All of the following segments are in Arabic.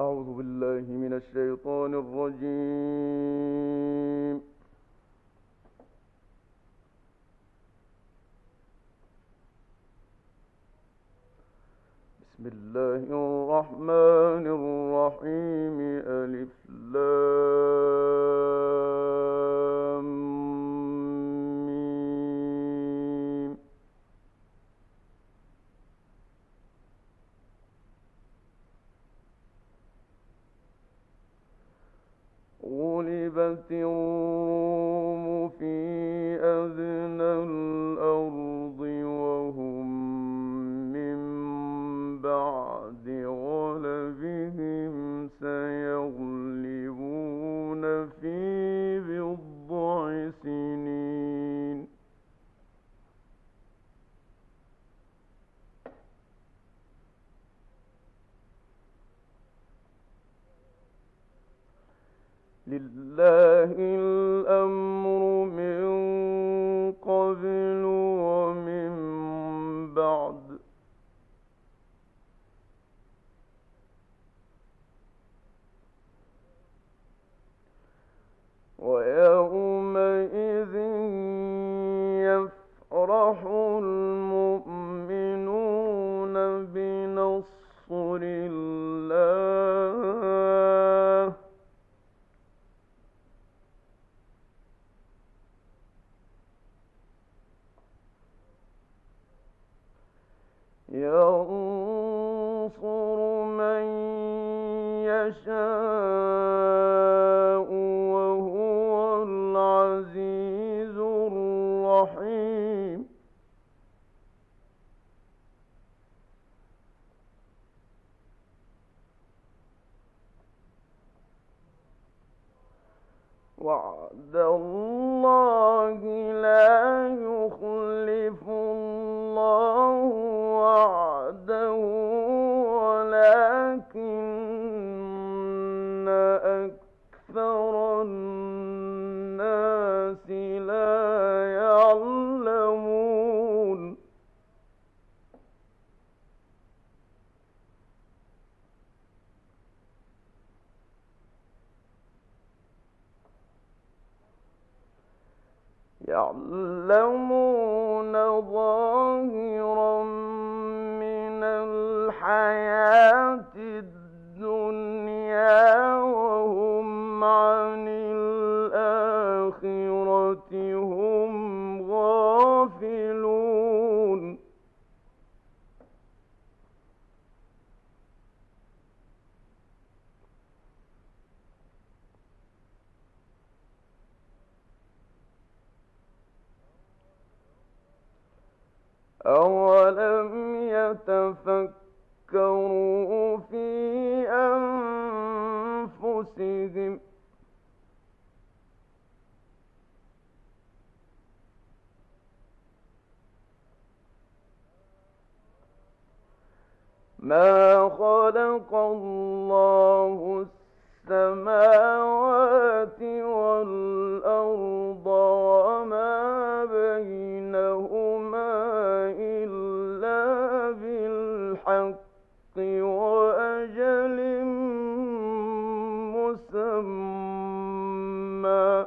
أعوذ بالله من الشيطان الرجيم. بسم الله الرحمن الرحيم. ألف لام ميم. غلبت الروم في أدنى الأرض وهم من بعد غلبهم سيغلبون في بضع سنين. لله الأمر من قبل ومن بعد ويومئذ يفرح المؤمنون بنصر الله ينصر من يشاء وهو العزيز الرحيم. وعد الله لا يخلف الله وعده ولكن أكثر الناس لا يعلمون. يعلمون ظاهرا من الحياة الدنيا وهم عن الآخرة هم غافلون. أولم يتفكروا في أنفسهم ما خلق الله السماوات والأرض وما بينهما إلا بالحق وأجل مسمى.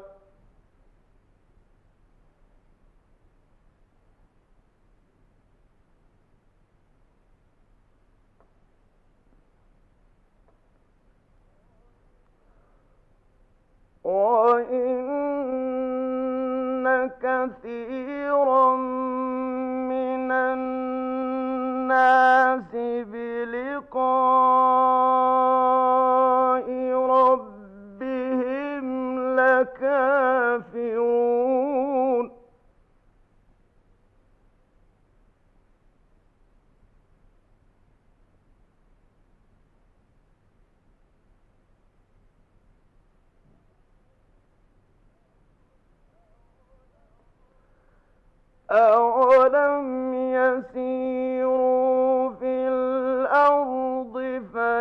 وإن كثيرا من الناس بلقاء ربهم لكافرون. أولم يسيروا في الأرض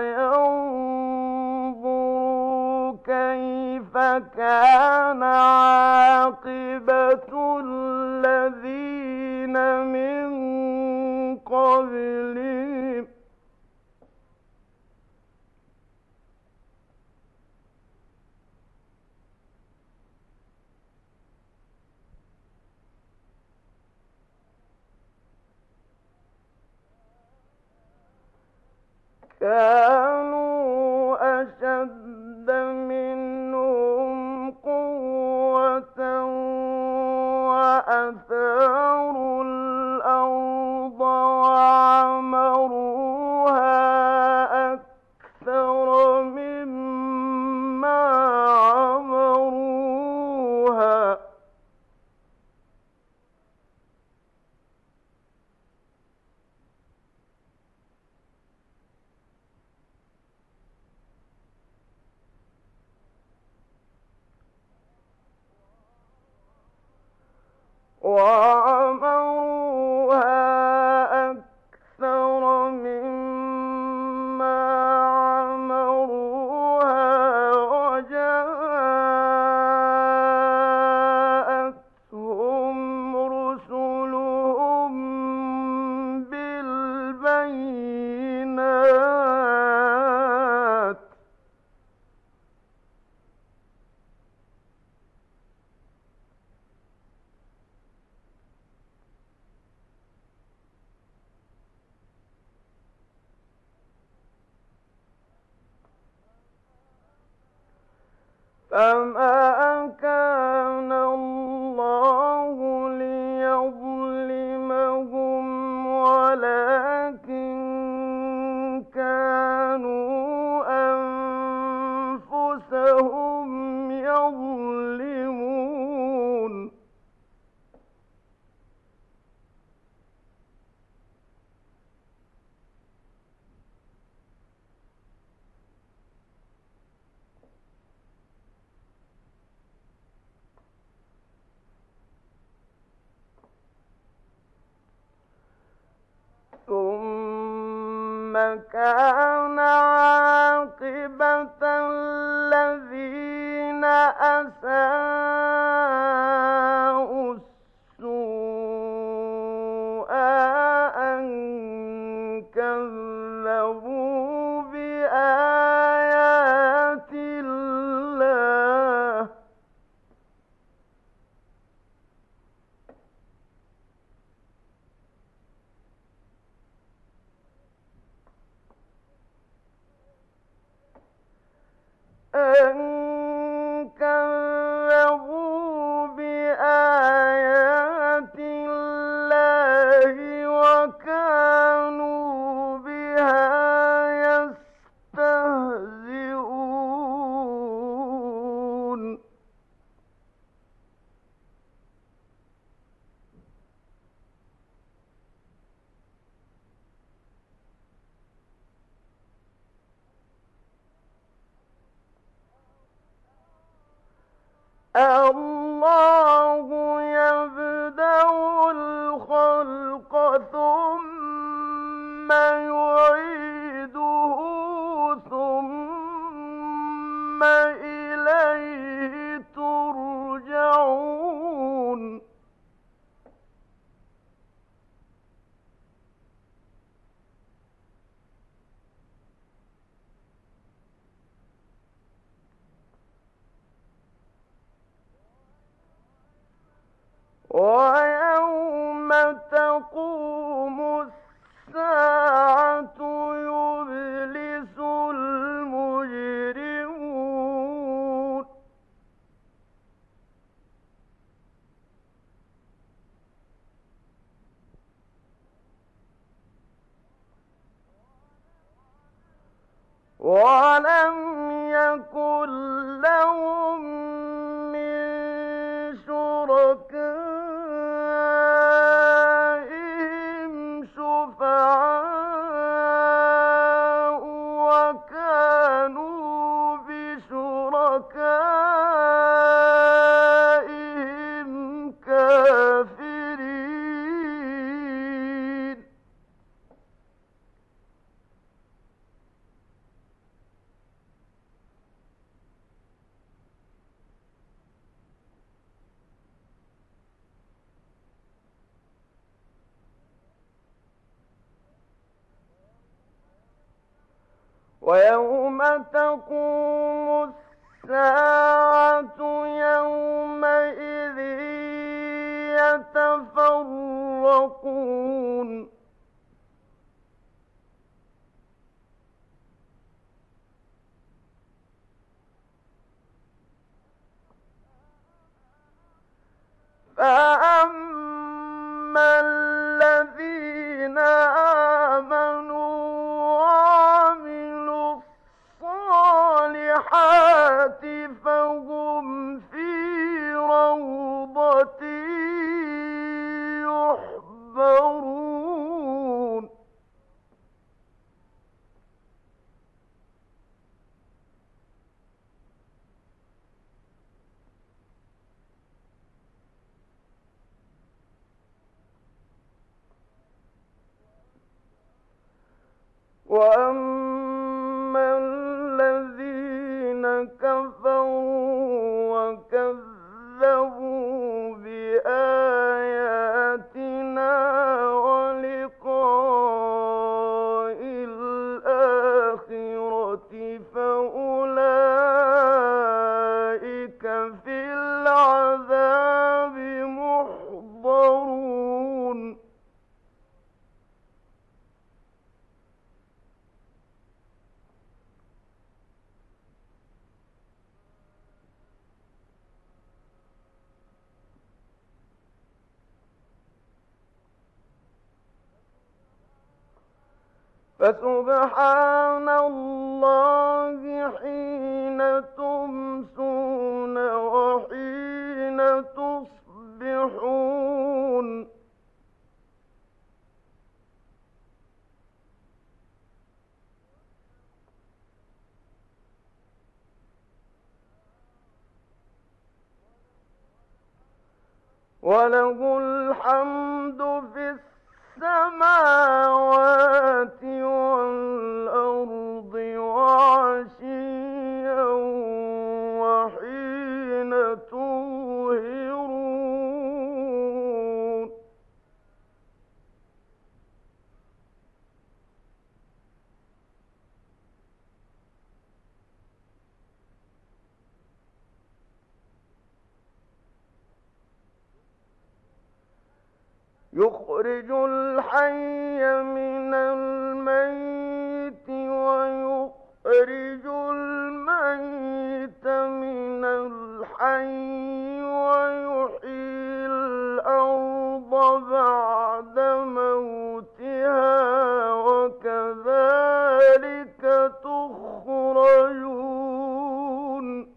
فينظروا كيف كان عاقبة الذين من قبلهم كانوا أشد منهم قوة وأثاروا الأرض وعمروها أكثر مما عمروها أكثر مما عمروها وجاءتهم رسلهم بالبينات فما كان الله ليظلمهم ولكن كانوا أنفسهم يظلمون ثم كان عاقبة الذين أساءوا السوء أن كذبوا بآيات الله أن كذبوا بآيات الله وكانوا بها يستهزئون الله يبدأ الخلق ثم يعيده ثم إليه ترجعون ويوم تقوم الساعة يبلس المجرمون ولم يكن لهم من شركائهم شفعاء وكانوا بشركائهم كافرين ويوم تقوم الساعة يومئذ يتفرقون فأما الذين آمنوا وعملوا الصالحات فهم في روضة يحبرون وأما الذين كفروا وكذبوا بآياتنا ولقاء الآخرة فأولئك في العذاب محضرون فسبحان الله حين تمسون وحين تصبحون وله الحمد في السماوات والأرض وعشيا وحين تظهرون يخرج الحي من الميت ويخرج الميت من الحي ويحيي الأرض بعد موتها وكذلك تخرجون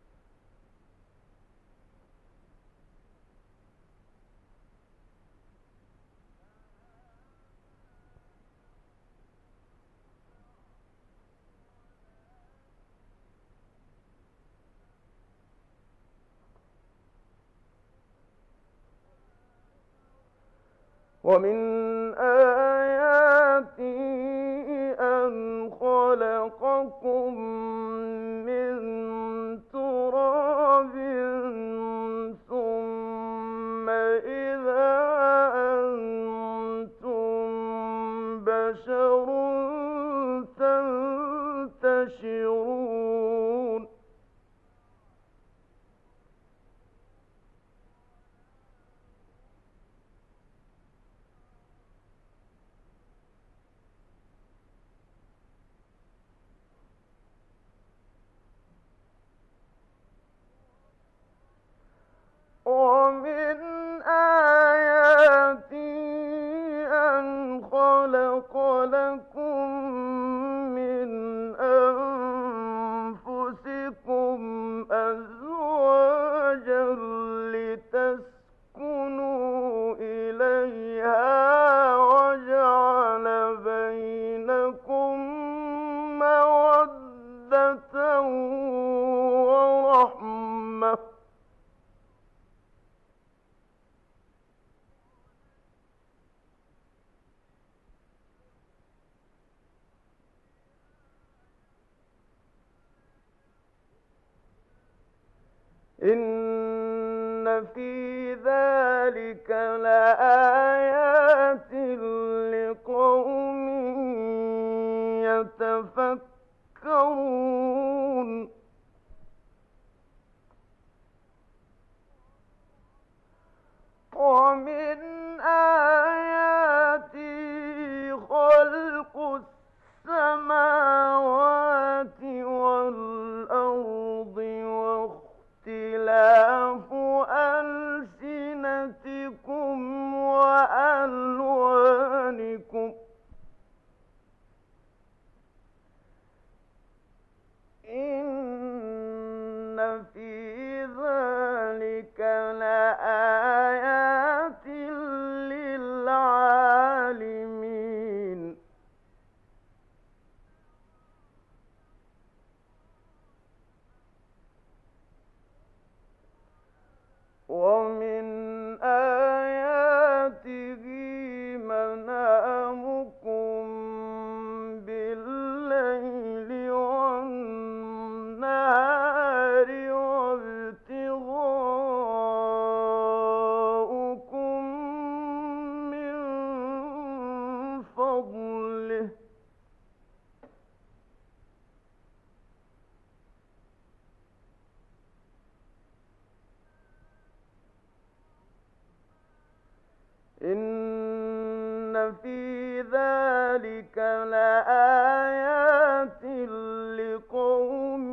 ومن آياته أن خلقكم من تراب ثم إذا أنتم بشر تنتشرون ومن آياته أن خلق لكم من أنفسكم أزواجا لتسكنوا إليها وجعل بينكم مودة ورحمة إن في ذلك لآيات لقوم يتفكرون ومن آياته خلق السماوات والأرض واختلاف ألسنتكم في ذلك لآيات لقوم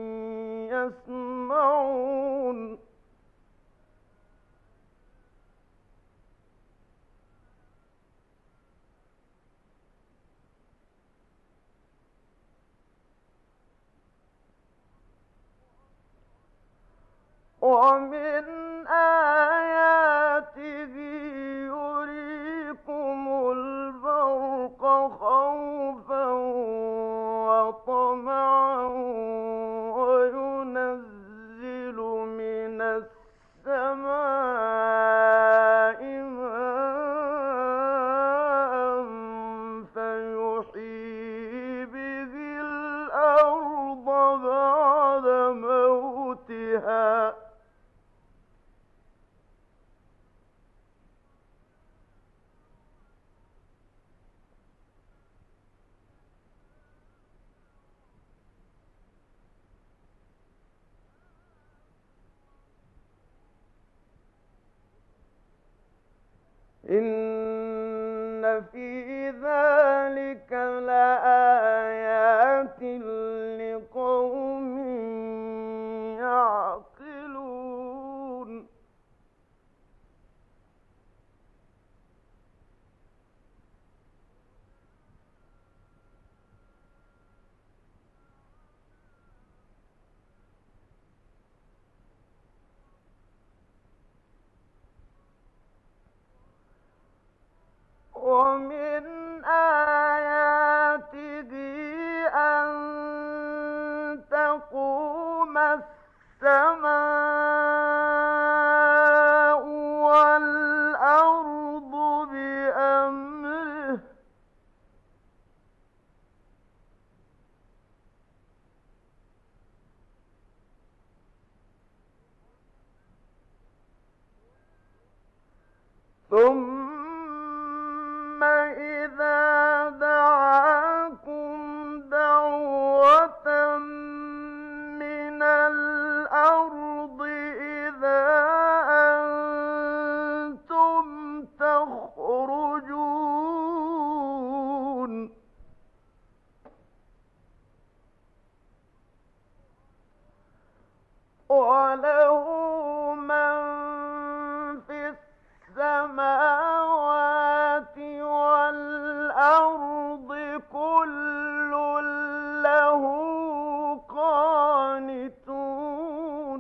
يسمعون ومن آياته يريكم البرق خوفا وطمعا وينزل من السماء ماء فيحيي به الأرض بعد موتها إن في ذلك لآيات لقوم يعقلون ومن آياته أن تقوم السماء والأرض بأمره ثم إذا دعاكم دعوة من الأرض إذا أنتم تخرجون وله من في السماوات والأرض كل له قانتون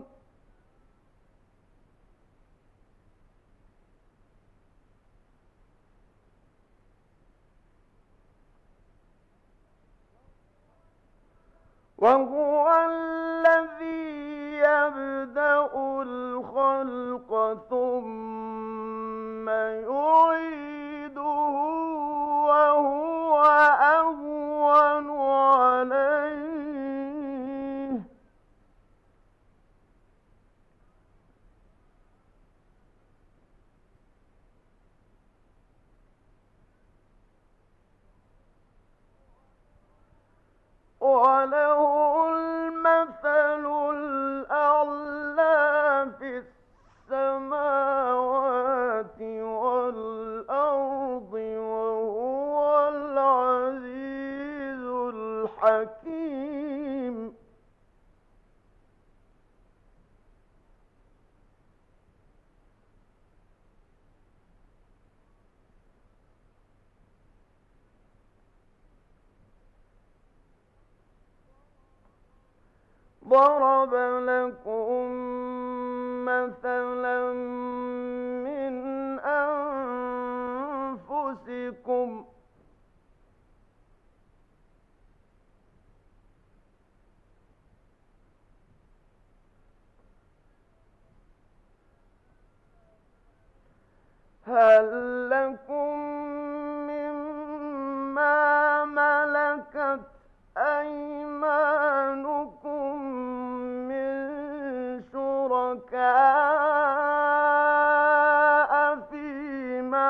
وهو الذي يبدأ الخلق ثم يعيده وهو أهون عليه وله المثل الأعلى في السماوات والأرض وهو العزيز الحكيم ضرب لكم مثلا من أنفسكم هل لكم مما ملكت أيمانكم من شركاء فيما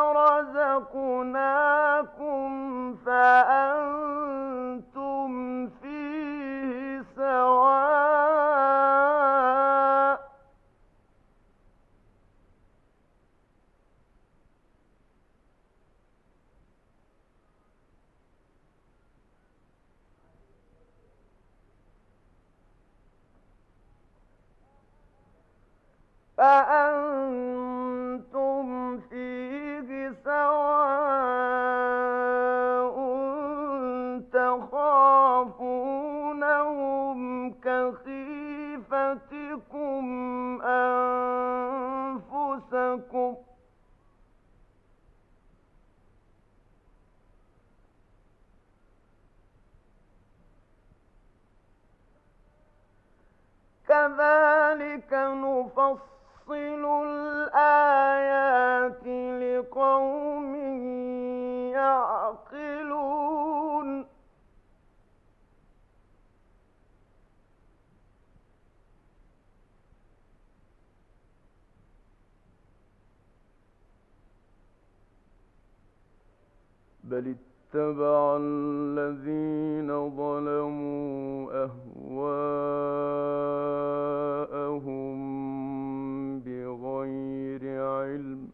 رزقناكم فأنتم فيه سواء فأنتم فيه سواء تخافونهم كخيفتكم أنفسكم كذلك نفصل الآيات لقوم يعقلون بل اتبع الذين ظلموا أهواءهم بغير علم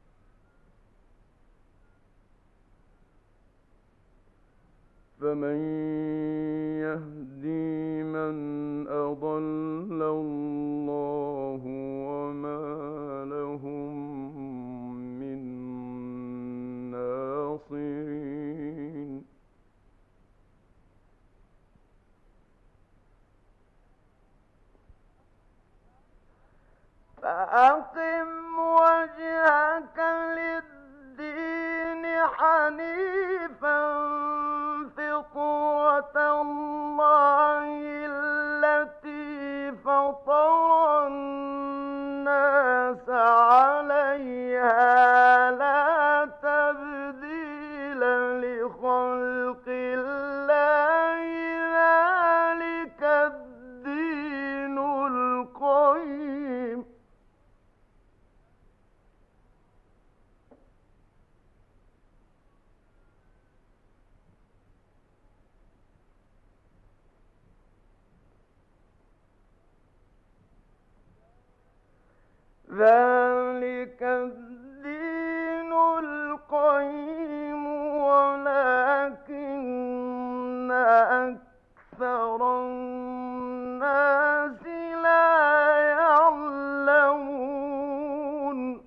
فمن يهدي من أضل الله وما لهم من ناصرين فأقم وجهك للدين حنيفا فطرة الله التي فطر الناس عليها لا تبديل لخلق الله ذلك الدين القيم ذلك الدين القيم ولكن أكثر الناس لا يعلمون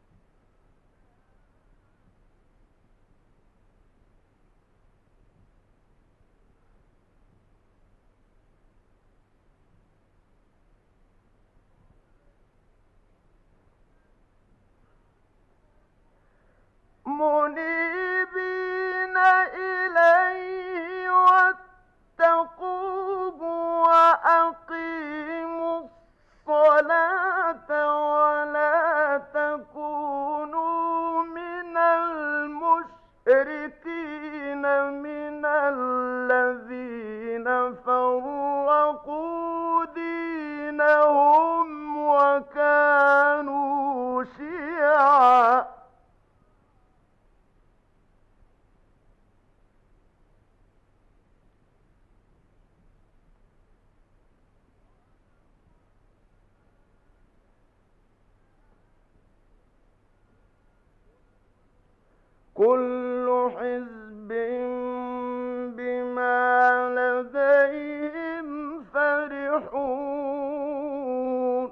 منيبين إليه واتقوه وأقيموا الصلاة ولا تكونوا من المشركين من الذين فرقوا دينهم وكانوا شيعا كل حزب بما لديهم فرحون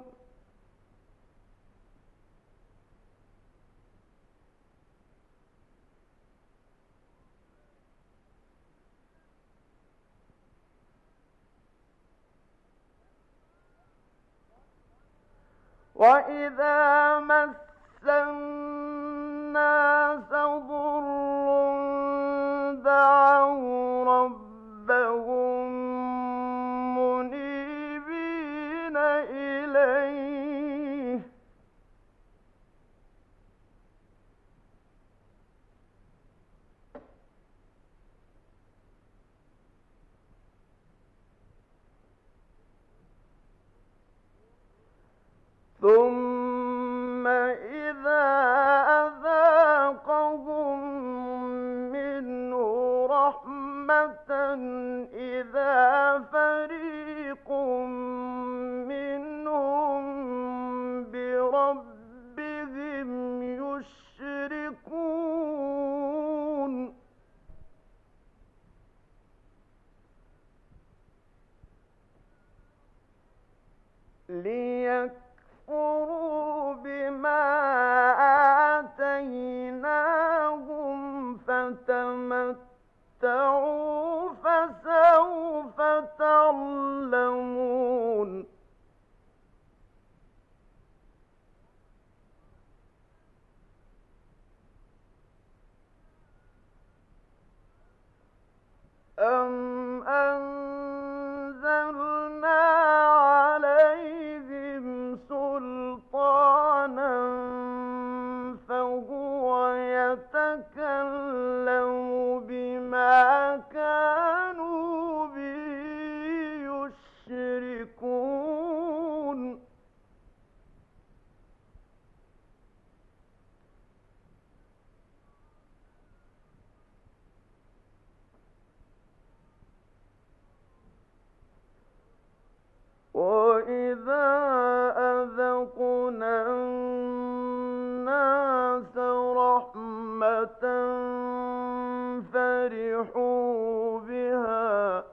وإذا مس الناس ضر دعوا ربهم منيبين إليه ثم إذا أذاقهم منه رحمة إذا فريق منهم بربهم يشركون ليكفروا تمتعوا فسوف تعلمون أم أنزلنا عليهم سلطانا فهو يتكلم بما كانوا به يشركون وَإِذَا أَذَقْنَا النَّاسَ رَحْمَةً فَرِحُوا بِهَا